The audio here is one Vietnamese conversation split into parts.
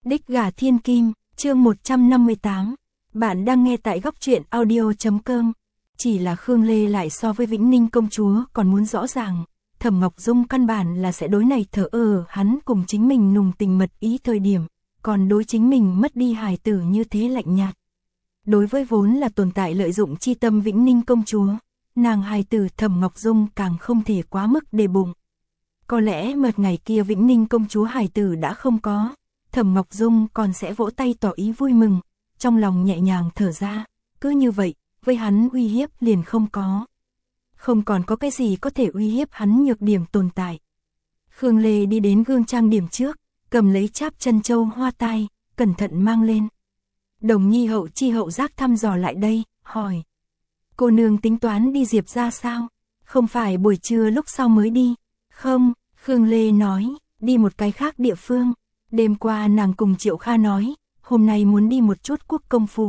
Đích gà thiên kim, chương 158. Bạn đang nghe tại góc truyện audio.com. Chỉ là Khương Lê lại so với Vĩnh Ninh công chúa còn muốn rõ ràng. Thẩm Ngọc Dung căn bản là sẽ đối này thờ hắn cùng chính mình nùng tình mật ý thời điểm, còn đối chính mình mất đi hài tử như thế lạnh nhạt. Đối với vốn là tồn tại lợi dụng chi tâm Vĩnh Ninh công chúa, nàng hài tử Thẩm Ngọc Dung càng không thể quá mức đề bụng. Có lẽ một ngày kia Vĩnh Ninh công chúa hài tử đã không có, Thẩm Ngọc Dung còn sẽ vỗ tay tỏ ý vui mừng, trong lòng nhẹ nhàng thở ra, cứ như vậy, với hắn uy hiếp liền không có. Không còn có cái gì có thể uy hiếp hắn nhược điểm tồn tại. Khương Lê đi đến gương trang điểm trước, cầm lấy cháp chân châu hoa tai, cẩn thận mang lên. Đồng Nhi hậu chi hậu giác thăm dò lại đây, hỏi. Cô nương tính toán đi Diệp ra sao? Không phải buổi trưa lúc sau mới đi. Không, Khương Lê nói, đi một cái khác địa phương. Đêm qua nàng cùng Triệu Kha nói, hôm nay muốn đi một chút quốc công phủ.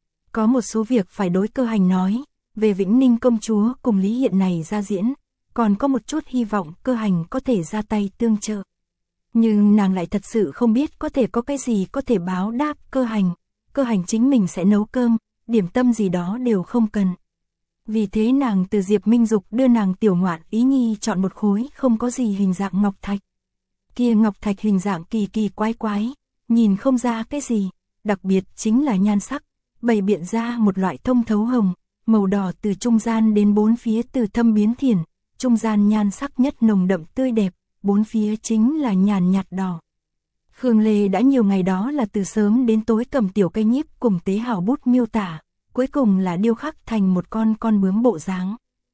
Có một số việc phải đối Cơ Hành nói, về Vĩnh Ninh công chúa cùng Lý Hiện này ra diễn, còn có một chút hy vọng Cơ Hành có thể ra tay tương trợ. Nhưng nàng lại thật sự không biết có thể có cái gì có thể báo đáp Cơ Hành. Cơ Hành chính mình sẽ nấu cơm, điểm tâm gì đó đều không cần. Vì thế nàng từ Diệp Minh Dục đưa nàng tiểu ngoạn ý nhi chọn một khối không có gì hình dạng ngọc thạch. Kia ngọc thạch hình dạng kỳ kỳ quái quái, nhìn không ra cái gì, đặc biệt chính là nhan sắc, bày biện ra một loại thông thấu hồng, màu đỏ từ trung gian đến bốn phía từ thâm biến thiển, trung gian nhan sắc nhất nồng đậm tươi đẹp, bốn phía chính là nhàn nhạt đỏ. Khương Lê đã nhiều ngày đó là từ sớm đến tối cầm tiểu cây nhiếp cùng tế hào bút miêu tả, cuối cùng là điêu khắc thành một con bướm bộ dáng.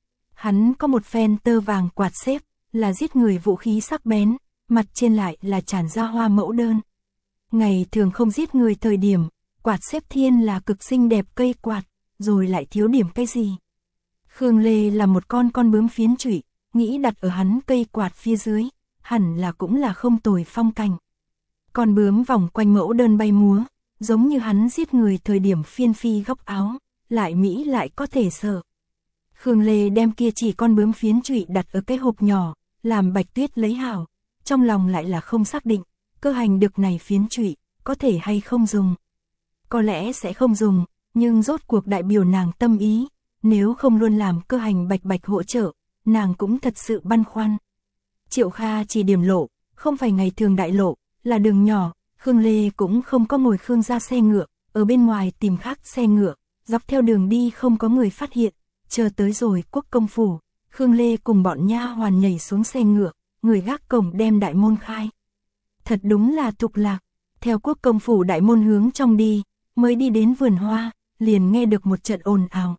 Hắn có một phen tơ vàng quạt xếp, là giết người vũ khí sắc bén, mặt trên lại là tràn ra hoa mẫu đơn. Ngày thường không giết người thời điểm, quạt xếp thiên là cực xinh đẹp cây quạt, rồi lại thiếu điểm cái gì. Khương Lê là một con bướm phiến trụy, nghĩ đặt ở hắn cây quạt phía dưới, hẳn là cũng là không tồi phong cảnh. Con bướm vòng quanh mẫu đơn bay múa, giống như hắn giết người thời điểm phiên phi góc áo, lại mỹ lại có thể sợ. Khương Lê đem kia chỉ con bướm phiến trụy đặt ở cái hộp nhỏ, làm Bạch Tuyết lấy hảo, trong lòng lại là không xác định, Cơ Hành được này phiến trụy, có thể hay không dùng. Có lẽ sẽ không dùng, nhưng rốt cuộc đại biểu nàng tâm ý, nếu không luôn làm Cơ Hành bạch hỗ trợ, nàng cũng thật sự băn khoăn. Triệu Kha chỉ điểm lộ, không phải ngày thường đại lộ, là đường nhỏ, Khương Lê cũng không có ngồi Khương ra xe ngựa, ở bên ngoài tìm khác xe ngựa, dọc theo đường đi không có người phát hiện, chờ tới rồi quốc công phủ, Khương Lê cùng bọn nha hoàn nhảy xuống xe ngựa, người gác cổng đem đại môn khai. Thật đúng là tục lạc, theo quốc công phủ đại môn hướng trong đi, mới đi đến vườn hoa, liền nghe được một trận ồn ào.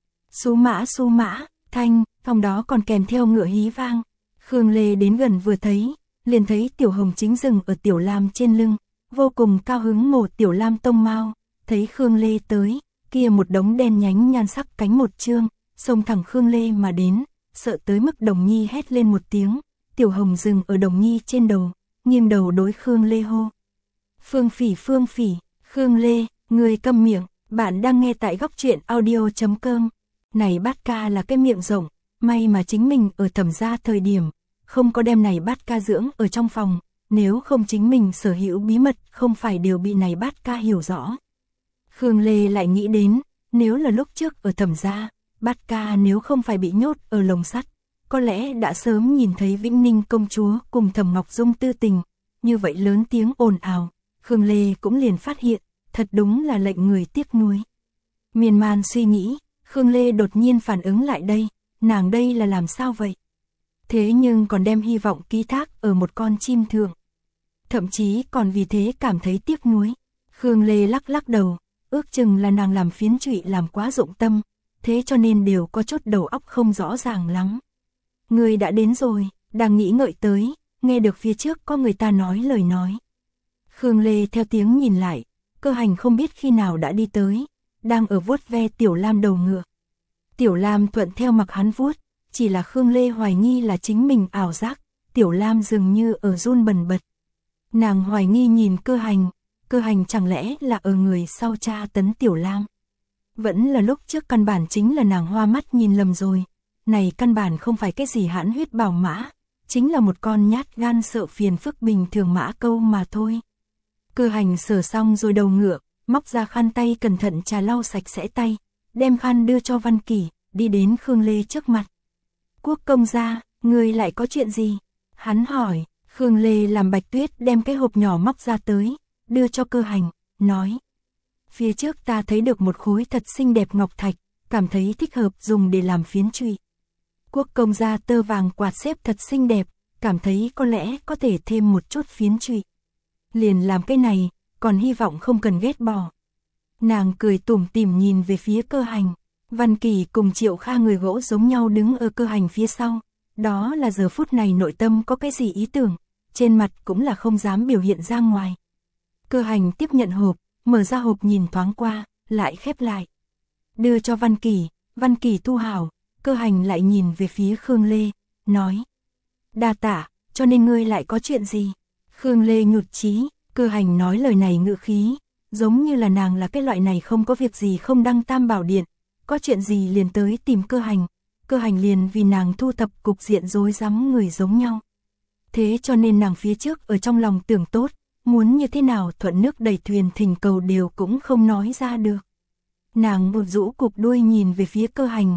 Sú mã, thanh, phòng đó còn kèm theo ngựa hí vang. Khương Lê đến gần vừa thấy, liền thấy Tiểu Hồng chính dừng ở Tiểu Lam trên lưng, vô cùng cao hứng mổ Tiểu Lam tông mao, thấy Khương Lê tới, kia một đống đen nhánh nhan sắc cánh một chương, xông thẳng Khương Lê mà đến, sợ tới mức Đồng Nhi hét lên một tiếng, Tiểu Hồng dừng ở Đồng Nhi trên đầu, nghiêng đầu đối Khương Lê hô. Phương Phỉ, Khương Lê, người câm miệng, bạn đang nghe tại góc truyện audio.com. Này bát ca là cái miệng rộng, may mà chính mình ở Thẩm gia thời điểm, không có đem này bát ca dưỡng ở trong phòng, nếu không chính mình sở hữu bí mật không phải đều bị này bát ca hiểu rõ. Khương Lê lại nghĩ đến, nếu là lúc trước ở Thẩm gia, bát ca nếu không phải bị nhốt ở lồng sắt, có lẽ đã sớm nhìn thấy Vĩnh Ninh công chúa cùng Thẩm Ngọc Dung tư tình, như vậy lớn tiếng ồn ào, Khương Lê cũng liền phát hiện, thật đúng là lệnh người tiếc nuối. Miên man suy nghĩ, Khương Lê đột nhiên phản ứng lại đây, nàng đây là làm sao vậy? Thế nhưng còn đem hy vọng ký thác ở một con chim thượng. Thậm chí còn vì thế cảm thấy tiếc nuối. Khương Lê lắc đầu, ước chừng là nàng làm phiến trụy làm quá dụng tâm, thế cho nên đều có chút đầu óc không rõ ràng lắm. Người đã đến rồi, đang nghĩ ngợi tới, nghe được phía trước có người ta nói lời nói. Khương Lê theo tiếng nhìn lại, Cơ Hành không biết khi nào đã đi tới, đang ở vuốt ve Tiểu Lam đầu ngựa. Tiểu Lam thuận theo mặc hắn vuốt, chỉ là Khương Lê hoài nghi là chính mình ảo giác, Tiểu Lam dường như ở run bần bật. Nàng hoài nghi nhìn Cơ Hành chẳng lẽ là ở người sau tra tấn Tiểu Lam. Vẫn là lúc trước căn bản chính là nàng hoa mắt nhìn lầm rồi, này căn bản không phải cái gì hãn huyết bảo mã, chính là một con nhát gan sợ phiền phức bình thường mã câu mà thôi. Cơ Hành sờ xong rồi đầu ngựa, móc ra khăn tay cẩn thận trà lau sạch sẽ tay, đem khăn đưa cho Văn Kỳ, đi đến Khương Lê trước mặt. Quốc công gia, ngươi lại có chuyện gì? Hắn hỏi. Khương Lê làm Bạch Tuyết đem cái hộp nhỏ móc ra tới, đưa cho Cơ Hành, nói. Phía trước ta thấy được một khối thật xinh đẹp ngọc thạch, cảm thấy thích hợp dùng để làm phiến trụy. Quốc công gia tơ vàng quạt xếp thật xinh đẹp, cảm thấy có lẽ có thể thêm một chút phiến trụy. Liền làm cái này, còn hy vọng không cần ghét bỏ. Nàng cười tủm tỉm nhìn về phía Cơ Hành. Văn Kỳ cùng Triệu Kha người gỗ giống nhau đứng ở Cơ Hành phía sau. Đó là giờ phút này nội tâm có cái gì ý tưởng, trên mặt cũng là không dám biểu hiện ra ngoài. Cơ Hành tiếp nhận hộp, mở ra hộp nhìn thoáng qua, lại khép lại. Đưa cho Văn Kỳ thu hảo, Cơ Hành lại nhìn về phía Khương Lê, nói. Đa tạ, cho nên ngươi lại có chuyện gì? Khương Lê nhụt chí, Cơ Hành nói lời này ngữ khí, giống như là nàng là cái loại này không có việc gì không đăng tam bảo điện, có chuyện gì liền tới tìm Cơ Hành liền vì nàng thu thập cục diện rối rắm người giống nhau. Thế cho nên nàng phía trước ở trong lòng tưởng tốt, muốn như thế nào thuận nước đẩy thuyền thỉnh cầu đều cũng không nói ra được. Nàng một rũ cục đuôi nhìn về phía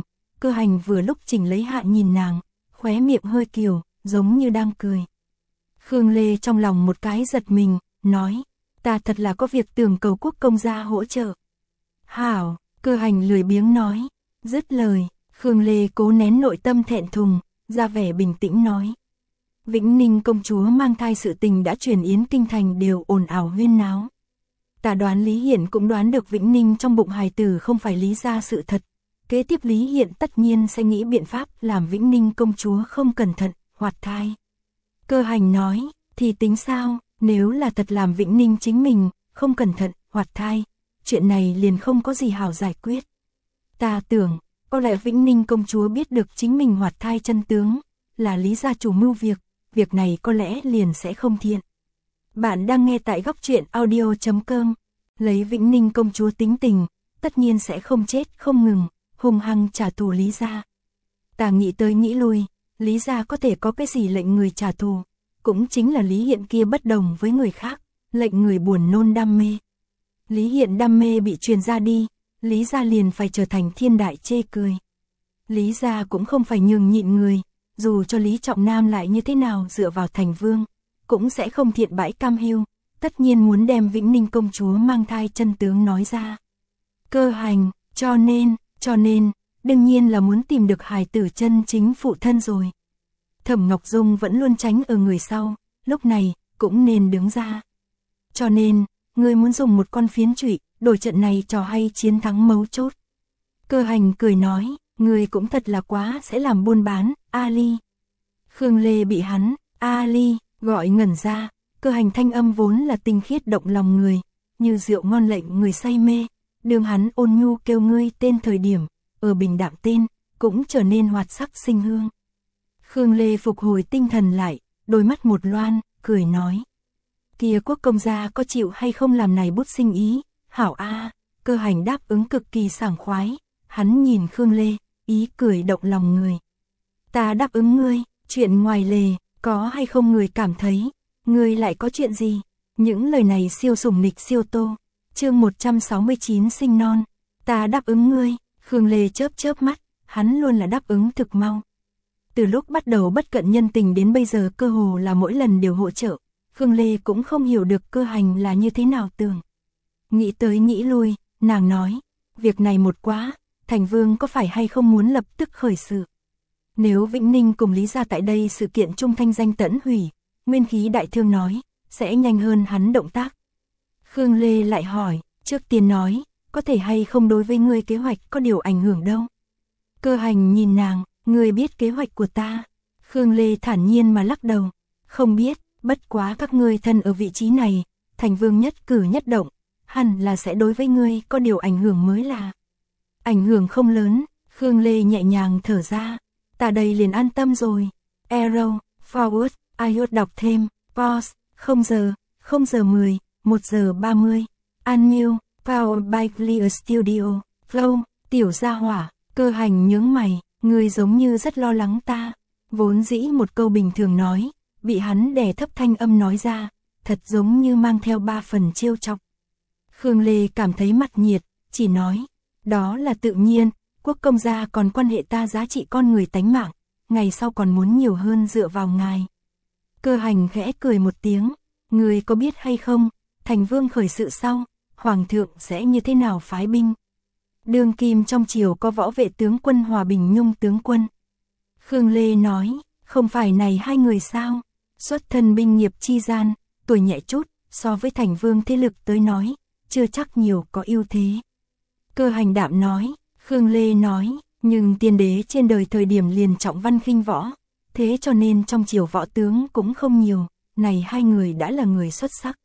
Cơ Hành vừa lúc chỉnh lấy hạ nhìn nàng, khóe miệng hơi kiều, giống như đang cười. Khương Lê trong lòng một cái giật mình, nói, ta thật là có việc tưởng cầu quốc công gia hỗ trợ. Hảo, Cơ Hành lười biếng nói, dứt lời, Khương Lê cố nén nội tâm thẹn thùng, ra vẻ bình tĩnh nói. Vĩnh Ninh công chúa mang thai sự tình đã truyền yến kinh thành đều ồn ào huyên náo. Ta đoán Lý Hiển cũng đoán được Vĩnh Ninh trong bụng hài tử không phải lý ra sự thật. Kế tiếp Lý Hiển tất nhiên sẽ nghĩ biện pháp làm Vĩnh Ninh công chúa không cẩn thận, hoạt thai. Cơ Hành nói, thì tính sao, nếu là thật làm Vĩnh Ninh chính mình, không cẩn thận, hoạt thai, chuyện này liền không có gì hảo giải quyết. Ta tưởng, có lẽ Vĩnh Ninh công chúa biết được chính mình hoạt thai chân tướng, là Lý gia chủ mưu việc này có lẽ liền sẽ không thiện. Bạn đang nghe tại Góc Truyện Audio.com, lấy Vĩnh Ninh công chúa tính tình, tất nhiên sẽ không chết không ngừng, hung hăng trả thù Lý gia. Ta nghĩ tới nghĩ lui, Lý gia có thể có cái gì lệnh người trả thù, cũng chính là Lý Hiện kia bất đồng với người khác, lệnh người buồn nôn đam mê. Lý Hiện đam mê bị truyền ra đi, Lý gia liền phải trở thành thiên đại chê cười. Lý gia cũng không phải nhường nhịn người, dù cho Lý Trọng Nam lại như thế nào dựa vào thành vương, cũng sẽ không thiện bãi cam hiu, tất nhiên muốn đem Vĩnh Ninh công chúa mang thai chân tướng nói ra. Cơ Hành, cho nên, đương nhiên là muốn tìm được hài tử chân chính phụ thân rồi. Thẩm Ngọc Dung vẫn luôn tránh ở người sau, lúc này, cũng nên đứng ra. Cho nên, ngươi muốn dùng một con phiến trụy, đổi trận này trò hay chiến thắng mấu chốt. Cơ Hành cười nói, ngươi cũng thật là quá sẽ làm buôn bán, Ali. Khương Lê bị hắn, Ali, gọi ngẩn ra, Cơ Hành thanh âm vốn là tinh khiết động lòng người, như rượu ngon lệnh người say mê, đường hắn ôn nhu kêu ngươi tên thời điểm, ở bình đạm tên, cũng trở nên hoạt sắc sinh hương. Khương Lê phục hồi tinh thần lại, đôi mắt một loan, cười nói. Kia quốc công gia có chịu hay không làm này bút sinh ý, hảo a. Cơ Hành đáp ứng cực kỳ sảng khoái, hắn nhìn Khương Lê, ý cười động lòng người. Ta đáp ứng ngươi, chuyện ngoài lề, có hay không người cảm thấy, ngươi lại có chuyện gì? Những lời này siêu sủng nịch siêu tô. Chương 169 sinh non, ta đáp ứng ngươi. Khương Lê chớp mắt, hắn luôn là đáp ứng thực mau. Từ lúc bắt đầu bất cận nhân tình đến bây giờ cơ hồ là mỗi lần đều hỗ trợ, Khương Lê cũng không hiểu được Cơ Hành là như thế nào tưởng. Nghĩ tới nghĩ lui, nàng nói, việc này một quá, thành vương có phải hay không muốn lập tức khởi sự. Nếu Vĩnh Ninh cùng Lý gia tại đây sự kiện trung thanh danh tẫn hủy, Nguyên Khí đại thương nói, sẽ nhanh hơn hắn động tác. Khương Lê lại hỏi, trước tiên nói, có thể hay không đối với ngươi kế hoạch có điều ảnh hưởng đâu. Cơ Hành nhìn nàng, ngươi biết kế hoạch của ta. Khương Lê thản nhiên mà lắc đầu, không biết, bất quá các ngươi thân ở vị trí này, thành vương nhất cử nhất động, hẳn là sẽ đối với ngươi có điều ảnh hưởng mới là. Ảnh hưởng không lớn, Khương Lê nhẹ nhàng thở ra, ta đây liền an tâm rồi. Arrow, forward, iOS đọc thêm, pause, 0 giờ 10, 1 giờ 30, unmute, powered by Clear Studio, flow, tiểu gia hỏa. Cơ Hành nhướng mày, người giống như rất lo lắng ta. Vốn dĩ một câu bình thường nói, bị hắn đè thấp thanh âm nói ra, thật giống như mang theo 3 phần trêu chọc. Khương Lê cảm thấy mặt nhiệt, chỉ nói, đó là tự nhiên, Quốc công gia còn quan hệ ta giá trị con người tánh mạng, ngày sau còn muốn nhiều hơn dựa vào ngài. Cơ Hành khẽ cười một tiếng, người có biết hay không, thành vương khởi sự sau, hoàng thượng sẽ như thế nào phái binh? Đương kim trong triều có võ vệ tướng quân Hòa Bình Nhung tướng quân. Khương Lê nói, không phải này hai người sao, xuất thân binh nghiệp chi gian, tuổi nhẹ chút, so với thành vương thế lực tới nói, chưa chắc nhiều có ưu thế. Cơ Hành đạm nói, Khương Lê nói, nhưng tiên đế trên đời thời điểm liền trọng văn khinh võ, thế cho nên trong triều võ tướng cũng không nhiều, này hai người đã là người xuất sắc.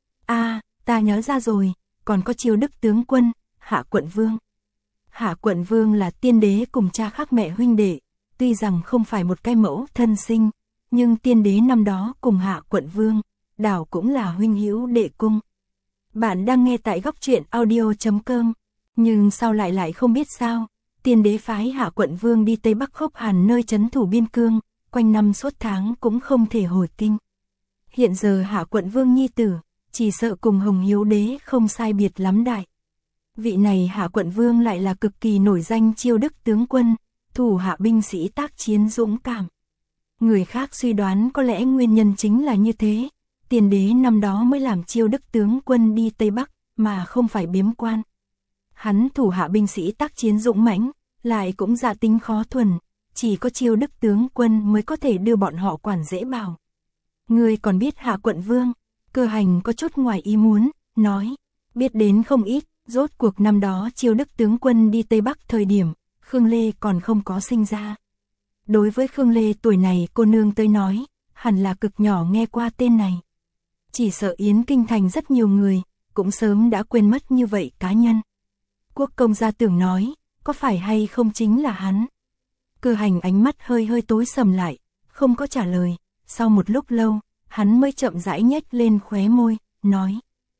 Ta nhớ ra rồi, còn có Chiêu Đức tướng quân, Hạ Quận Vương. Hạ Quận Vương là tiên đế cùng cha khác mẹ huynh đệ, tuy rằng không phải một cái mẫu thân sinh, nhưng tiên đế năm đó cùng Hạ Quận Vương, đảo cũng là huynh hữu đệ cung. Bạn đang nghe tại Góc Truyện Audio.com, nhưng sao lại không biết sao, tiên đế phái Hạ Quận Vương đi Tây Bắc Khốc Hàn nơi trấn thủ biên cương, quanh năm suốt tháng cũng không thể hồi kinh. Hiện giờ Hạ Quận Vương nhi tử, chỉ sợ cùng Hồng Hiếu đế không sai biệt lắm đại. Vị này Hạ Quận Vương lại là cực kỳ nổi danh Chiêu Đức tướng quân, thủ hạ binh sĩ tác chiến dũng cảm. Người khác suy đoán có lẽ nguyên nhân chính là như thế, tiên đế năm đó mới làm Chiêu Đức tướng quân đi Tây Bắc, mà không phải biếm quan. Hắn thủ hạ binh sĩ tác chiến dũng mãnh, lại cũng dạ tính khó thuần, chỉ có Chiêu Đức tướng quân mới có thể đưa bọn họ quản dễ bảo. Người còn biết Hạ Quận Vương? Cơ Hành có chút ngoài ý muốn, nói, biết đến không ít, rốt cuộc năm đó Chiêu Đức tướng quân đi Tây Bắc thời điểm, Khương Lê còn không có sinh ra. Đối với Khương Lê tuổi này cô nương tới nói, hẳn là cực nhỏ nghe qua tên này. Chỉ sợ Yến Kinh Thành rất nhiều người, cũng sớm đã quên mất như vậy cá nhân. Quốc công gia tưởng nói, có phải hay không chính là hắn? Cơ Hành ánh mắt hơi tối sầm lại, không có trả lời, sau một lúc lâu, hắn mới chậm rãi nhếch lên khóe môi, nói.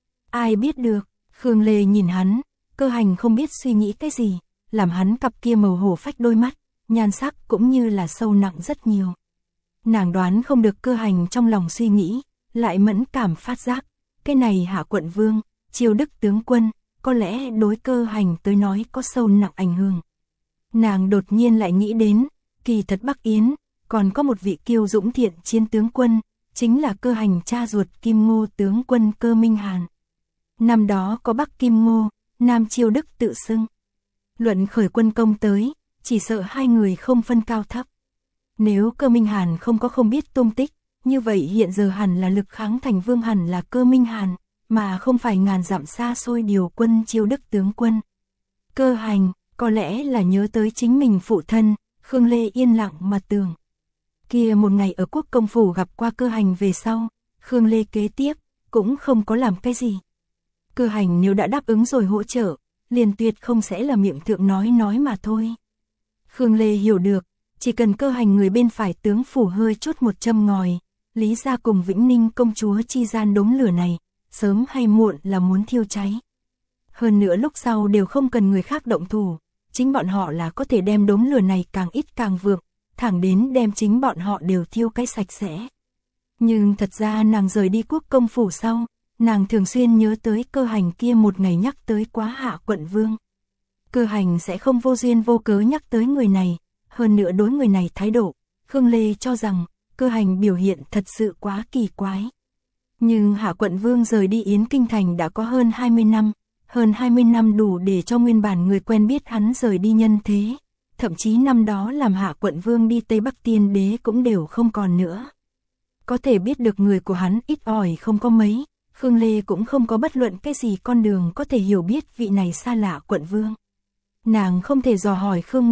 Ai biết được, Khương Lê nhìn hắn, Cơ Hành không biết suy nghĩ cái gì, làm hắn cặp kia màu hổ phách đôi mắt, nhan sắc cũng như là sâu nặng rất nhiều. Nàng đoán không được Cơ Hành trong lòng suy nghĩ, lại mẫn cảm phát giác, cái này Hạ Quận Vương, Chiêu Đức tướng quân, có lẽ đối Cơ Hành tới nói có sâu nặng ảnh hưởng. Nàng đột nhiên lại nghĩ đến, kỳ thật Bắc Yến, còn có một vị kiêu dũng thiện chiến tướng quân, chính là Cơ Hành cha ruột Kim Ngô tướng quân Cơ Minh Hàn. Năm đó có Bắc Kim Ngô, Nam Chiêu Đức tự xưng. Luận khởi quân công tới, chỉ sợ hai người không phân cao thấp. Nếu Cơ Minh Hàn không biết tung tích, như vậy hiện giờ hẳn là lực kháng thành vương hẳn là Cơ Minh Hàn, mà không phải ngàn dặm xa xôi điều quân Chiêu Đức tướng quân. Cơ Hành, có lẽ là nhớ tới chính mình phụ thân, Khương Lê yên lặng mà tưởng. Kia một ngày ở Quốc công phủ gặp qua Cơ Hành về sau, Khương Lê kế tiếp, cũng không có làm cái gì. Cơ Hành nếu đã đáp ứng rồi hỗ trợ, liền tuyệt không sẽ là miệng thượng nói mà thôi. Khương Lê hiểu được, chỉ cần Cơ Hành người bên phải tướng phủ hơi chút một châm ngòi, Lý gia cùng Vĩnh Ninh công chúa chi gian đống lửa này, sớm hay muộn là muốn thiêu cháy. Hơn nữa lúc sau đều không cần người khác động thủ, chính bọn họ là có thể đem đống lửa này càng ít càng vượng, thẳng đến đem chính bọn họ đều thiêu cái sạch sẽ. Nhưng thật ra nàng rời đi Quốc công phủ sau, nàng thường xuyên nhớ tới Cơ Hành kia một ngày nhắc tới quá Hạ Quận Vương. Cơ Hành sẽ không vô duyên vô cớ nhắc tới người này, hơn nữa đối người này thái độ, Khương Lê cho rằng Cơ Hành biểu hiện thật sự quá kỳ quái. Nhưng Hạ Quận Vương rời đi Yến Kinh Thành đã có hơn 20 năm, hơn 20 năm đủ để cho nguyên bản người quen biết hắn rời đi nhân thế, thậm chí năm đó làm Hạ Quận Vương đi Tây Bắc tiên đế cũng đều không còn nữa. Có thể biết được người của hắn ít ỏi không có mấy, Khương Lê cũng không có bất luận cái gì con đường có thể hiểu biết vị này xa lạ quận vương. Nàng không thể dò hỏi Khương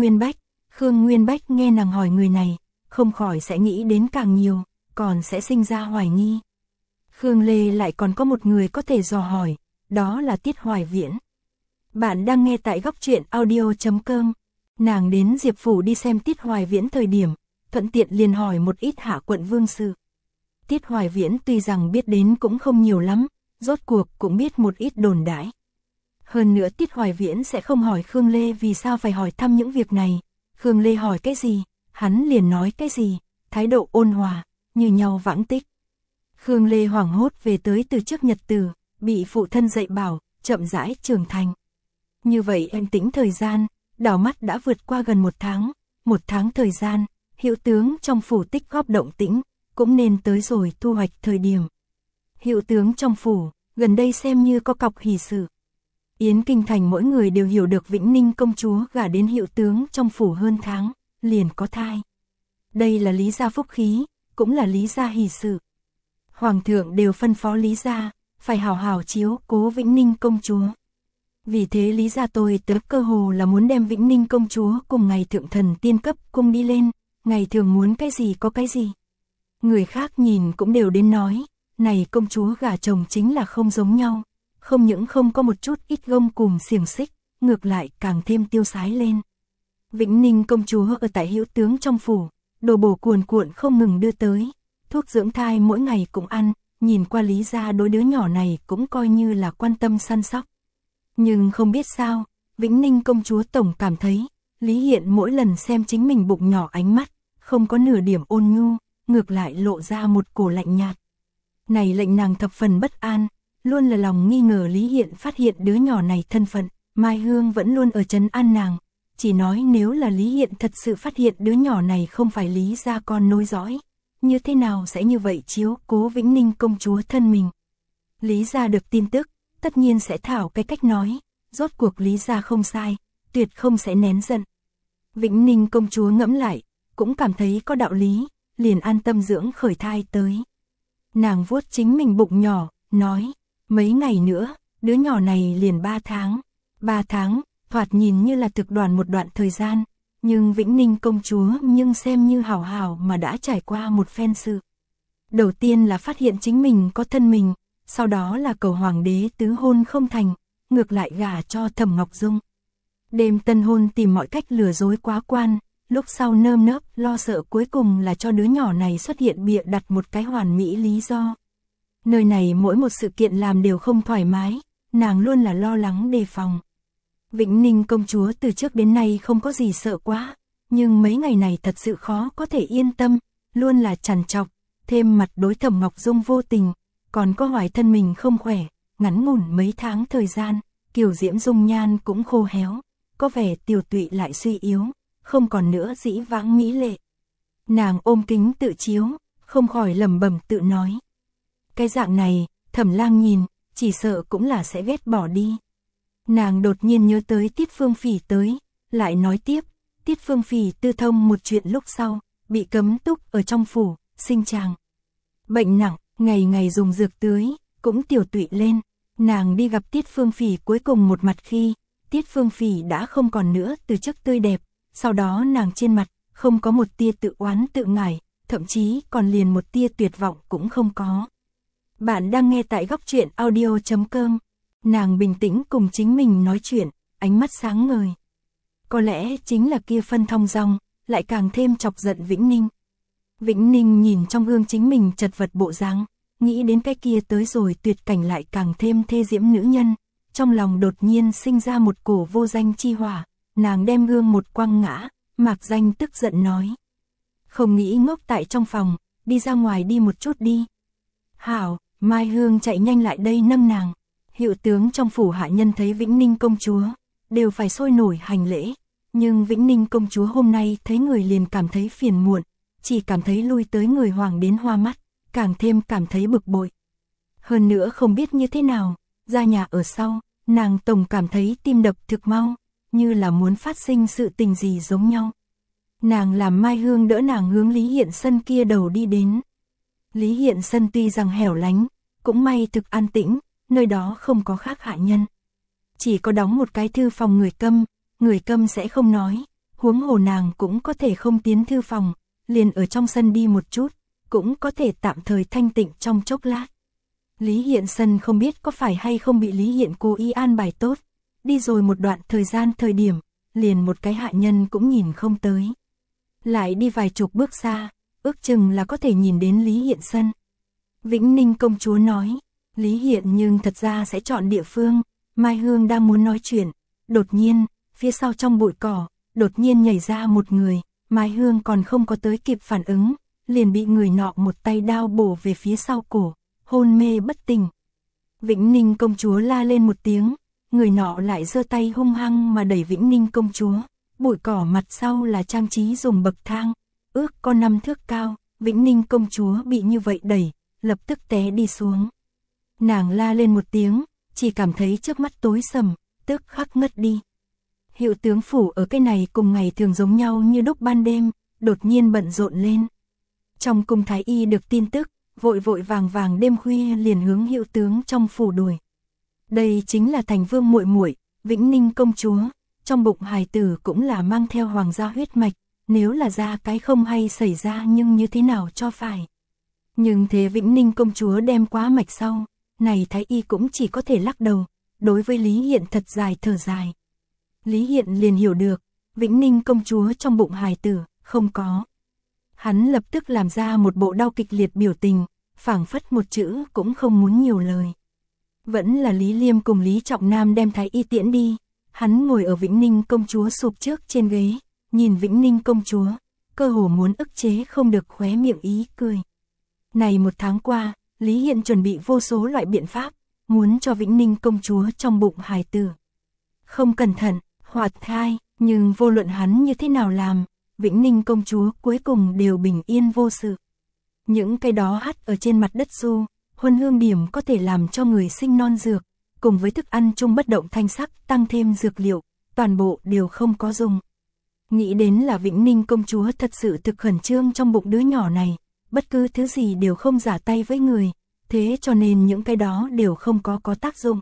Nguyên Bách nghe nàng hỏi người này, không khỏi sẽ nghĩ đến càng nhiều, còn sẽ sinh ra hoài nghi. Khương Lê lại còn có một người có thể dò hỏi, đó là Tiết Hoài Viễn. Bạn đang nghe tại Góc Truyện Audio.com. Nàng đến Diệp Phủ đi xem Tiết Hoài Viễn thời điểm, thuận tiện liền hỏi một ít Hạ Quận Vương sự. Tiết Hoài Viễn tuy rằng biết đến cũng không nhiều lắm, rốt cuộc cũng biết một ít đồn đãi. Hơn nữa Tiết Hoài Viễn sẽ không hỏi Khương Lê vì sao phải hỏi thăm những việc này, Khương Lê hỏi cái gì, hắn liền nói cái gì, thái độ ôn hòa, như nhau vãng tích. Khương Lê hoảng hốt về tới từ trước nhật tử, bị phụ thân dạy bảo, chậm rãi trưởng thành. Như vậy yên tĩnh thời gian, đảo mắt đã vượt qua gần 1 tháng thời gian, Hữu tướng trong phủ tích góp động tĩnh, cũng nên tới rồi thu hoạch thời điểm. Hữu tướng trong phủ, gần đây xem như có cọc hỷ sự. Yến Kinh Thành mỗi người đều hiểu được Vĩnh Ninh công chúa gả đến Hữu tướng trong phủ hơn tháng, liền có thai. Đây là Lý gia phúc khí, cũng là Lý gia hỷ sự. Hoàng thượng đều phân phó Lý gia, phải hào hào chiếu cố Vĩnh Ninh công chúa. Vì thế Lý gia tôi tớ cơ hồ là muốn đem Vĩnh Ninh công chúa cùng ngày thượng thần tiên cấp cung đi lên, ngày thường muốn cái gì có cái gì. Người khác nhìn cũng đều đến nói, này công chúa gả chồng chính là không giống nhau, không những không có một chút ít gông cùm xiềng xích, ngược lại càng thêm tiêu sái lên. Vĩnh Ninh công chúa ở tại Hữu tướng trong phủ, đồ bổ cuồn cuộn không ngừng đưa tới, thuốc dưỡng thai mỗi ngày cũng ăn, nhìn qua Lý gia đối đứa nhỏ này cũng coi như là quan tâm săn sóc. Nhưng không biết sao, Vĩnh Ninh công chúa tổng cảm thấy, Lý Hiện mỗi lần xem chính mình bụng nhỏ ánh mắt, không có nửa điểm ôn nhu, ngược lại lộ ra một cổ lạnh nhạt. Này lệnh nàng thập phần bất an, luôn là lòng nghi ngờ Lý Hiện phát hiện đứa nhỏ này thân phận, Mai Hương vẫn luôn ở trấn an nàng, chỉ nói nếu là Lý Hiện thật sự phát hiện đứa nhỏ này không phải Lý gia con nối dõi, như thế nào sẽ như vậy chiếu cố Vĩnh Ninh công chúa thân mình. Lý gia được tin tức, tất nhiên sẽ thảo cái cách nói, rốt cuộc Lý gia không sai, tuyệt không sẽ nén giận. Vĩnh Ninh công chúa ngẫm lại, cũng cảm thấy có đạo lý, liền an tâm dưỡng khởi thai tới. Nàng vuốt chính mình bụng nhỏ, nói, mấy ngày nữa, đứa nhỏ này liền 3 tháng. 3 tháng, thoạt nhìn như là thực đoàn một đoạn thời gian, nhưng Vĩnh Ninh công chúa nhưng xem như hảo hảo mà đã trải qua một phen sự. Đầu tiên là phát hiện chính mình có thân mình, sau đó là cầu hoàng đế tứ hôn không thành, ngược lại gả cho Thẩm Ngọc Dung. Đêm tân hôn tìm mọi cách lừa dối quá quan, lúc sau nơm nớp lo sợ cuối cùng là cho đứa nhỏ này xuất hiện bịa đặt một cái hoàn mỹ lý do. Nơi này mỗi một sự kiện làm đều không thoải mái, nàng luôn là lo lắng đề phòng. Vĩnh Ninh công chúa từ trước đến nay không có gì sợ quá, nhưng mấy ngày này thật sự khó có thể yên tâm, luôn là trằn trọc, thêm mặt đối Thẩm Ngọc Dung vô tình, còn có hoài thân mình không khỏe, ngắn ngủn mấy tháng thời gian, kiều diễm dung nhan cũng khô héo, có vẻ tiều tụy lại suy yếu, không còn nữa dĩ vãng mỹ lệ. Nàng ôm kính tự chiếu, không khỏi lẩm bẩm tự nói. Cái dạng này, Thẩm lang nhìn, chỉ sợ cũng là sẽ ghét bỏ đi. Nàng đột nhiên nhớ tới Tiết Phương Phỉ tới, lại nói tiếp, Tiết Phương Phỉ tư thông một chuyện lúc sau, bị cấm túc ở trong phủ, sinh tràng. Bệnh nặng, ngày ngày dùng dược tưới, cũng tiểu tụy lên. Nàng đi gặp Tiết Phương Phỉ cuối cùng một mặt khi, Tiết Phương Phỉ đã không còn nữa từ trước tươi đẹp, sau đó nàng trên mặt, không có một tia tự oán tự ngải, thậm chí còn liền một tia tuyệt vọng cũng không có. Bạn đang nghe tại góc truyện audio.com. Nàng bình tĩnh cùng chính mình nói chuyện, ánh mắt sáng ngời. Có lẽ chính là kia phân thong dong, lại càng thêm chọc giận Vĩnh Ninh. Vĩnh Ninh nhìn trong gương chính mình chật vật bộ dáng, nghĩ đến cái kia tới rồi tuyệt cảnh lại càng thêm thê diễm nữ nhân, trong lòng đột nhiên sinh ra một cổ vô danh chi hỏa, nàng đem gương một quăng ngã, Mạc Danh tức giận nói. Không nghĩ ngốc tại trong phòng, đi ra ngoài đi một chút đi. Hảo, Mai Hương chạy nhanh lại đây nâng nàng. Hiệu tướng trong phủ hạ nhân thấy Vĩnh Ninh công chúa, đều phải sôi nổi hành lễ, nhưng Vĩnh Ninh công chúa hôm nay thấy người liền cảm thấy phiền muộn, chỉ cảm thấy lui tới người hoàng đến hoa mắt, càng thêm cảm thấy bực bội. Hơn nữa không biết như thế nào, ra nhà ở sau, nàng tổng cảm thấy tim đập thực mau, như là muốn phát sinh sự tình gì giống nhau. Nàng làm Mai Hương đỡ nàng hướng Lý Hiện Sân kia đầu đi đến. Lý Hiện Sân tuy rằng hẻo lánh, cũng may thực an tĩnh, nơi đó không có khác hạ nhân. Chỉ có đóng một cái thư phòng người câm sẽ không nói, huống hồ nàng cũng có thể không tiến thư phòng, liền ở trong sân đi một chút, cũng có thể tạm thời thanh tịnh trong chốc lát. Lý Hiện Sân không biết có phải hay không bị Lý Hiện cố ý an bài tốt, đi rồi một đoạn thời điểm, liền một cái hạ nhân cũng nhìn không tới. Lại đi vài chục bước xa, ước chừng là có thể nhìn đến Lý Hiện Sân. Vĩnh Ninh công chúa nói, Lý Hiện nhưng thật ra sẽ chọn địa phương, Mai Hương đang muốn nói chuyện, đột nhiên, phía sau trong bụi cỏ, đột nhiên nhảy ra một người, Mai Hương còn không có tới kịp phản ứng, liền bị người nọ một tay đao bổ về phía sau cổ, hôn mê bất tỉnh. Vĩnh Ninh công chúa la lên một tiếng, người nọ lại giơ tay hung hăng mà đẩy Vĩnh Ninh công chúa, bụi cỏ mặt sau là trang trí dùng bậc thang, ước có 5 thước cao, Vĩnh Ninh công chúa bị như vậy đẩy, lập tức té đi xuống. Nàng la lên một tiếng, chỉ cảm thấy trước mắt tối sầm, tức khắc ngất đi. Hiệu tướng phủ ở cái này cùng ngày thường giống nhau như đúc ban đêm, đột nhiên bận rộn lên. Trong cung thái y được tin tức, vội vội vàng vàng đêm khuya liền hướng hiệu tướng trong phủ đuổi. Đây chính là Thành Vương muội muội, Vĩnh Ninh công chúa, trong bụng hài tử cũng là mang theo hoàng gia huyết mạch, nếu là ra cái không hay xảy ra nhưng như thế nào cho phải. Nhưng thế Vĩnh Ninh công chúa đem quá mạch sau, này thái y cũng chỉ có thể lắc đầu, đối với Lý Hiện thật dài thở dài. Lý Hiện liền hiểu được, Vĩnh Ninh công chúa trong bụng hài tử, không có. Hắn lập tức làm ra một bộ đau kịch liệt biểu tình, phảng phất một chữ cũng không muốn nhiều lời. Vẫn là Lý Liêm cùng Lý Trọng Nam đem thái y tiễn đi, hắn ngồi ở Vĩnh Ninh công chúa sụp trước trên ghế, nhìn Vĩnh Ninh công chúa, cơ hồ muốn ức chế không được khóe miệng ý cười. Này 1 tháng qua, Lý Hiện chuẩn bị vô số loại biện pháp, muốn cho Vĩnh Ninh công chúa trong bụng hài tử không cẩn thận, hoạt thai, nhưng vô luận hắn như thế nào làm, Vĩnh Ninh công chúa cuối cùng đều bình yên vô sự. Những cái đó hắt ở trên mặt đất du, huân hương điểm có thể làm cho người sinh non dược, cùng với thức ăn chung bất động thanh sắc tăng thêm dược liệu, toàn bộ đều không có dùng. Nghĩ đến là Vĩnh Ninh công chúa thật sự thực khẩn trương trong bụng đứa nhỏ này, bất cứ thứ gì đều không giả tay với người, thế cho nên những cái đó đều không có tác dụng.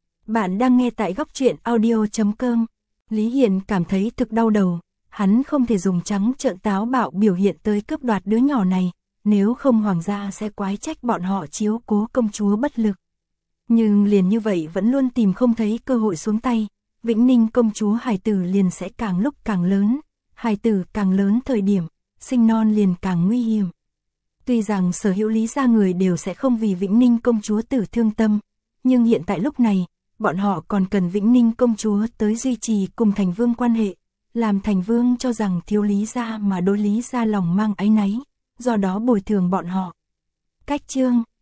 Bạn đang nghe tại góc truyện audio.com. Lý Hiện cảm thấy thực đau đầu, hắn không thể dùng trắng trợn táo bạo biểu hiện tới cướp đoạt đứa nhỏ này, nếu không hoàng gia sẽ quái trách bọn họ chiếu cố công chúa bất lực. Nhưng liền như vậy vẫn luôn tìm không thấy cơ hội xuống tay, Vĩnh Ninh công chúa hài tử liền sẽ càng lúc càng lớn, hài tử càng lớn thời điểm, sinh non liền càng nguy hiểm. Tuy rằng sở hữu Lý gia người đều sẽ không vì Vĩnh Ninh công chúa tử thương tâm, nhưng hiện tại lúc này, bọn họ còn cần Vĩnh Ninh công chúa tới duy trì cùng Thành Vương quan hệ, làm Thành Vương cho rằng thiếu Lý gia mà đối Lý gia lòng mang áy náy, do đó bồi thường bọn họ. Cách chương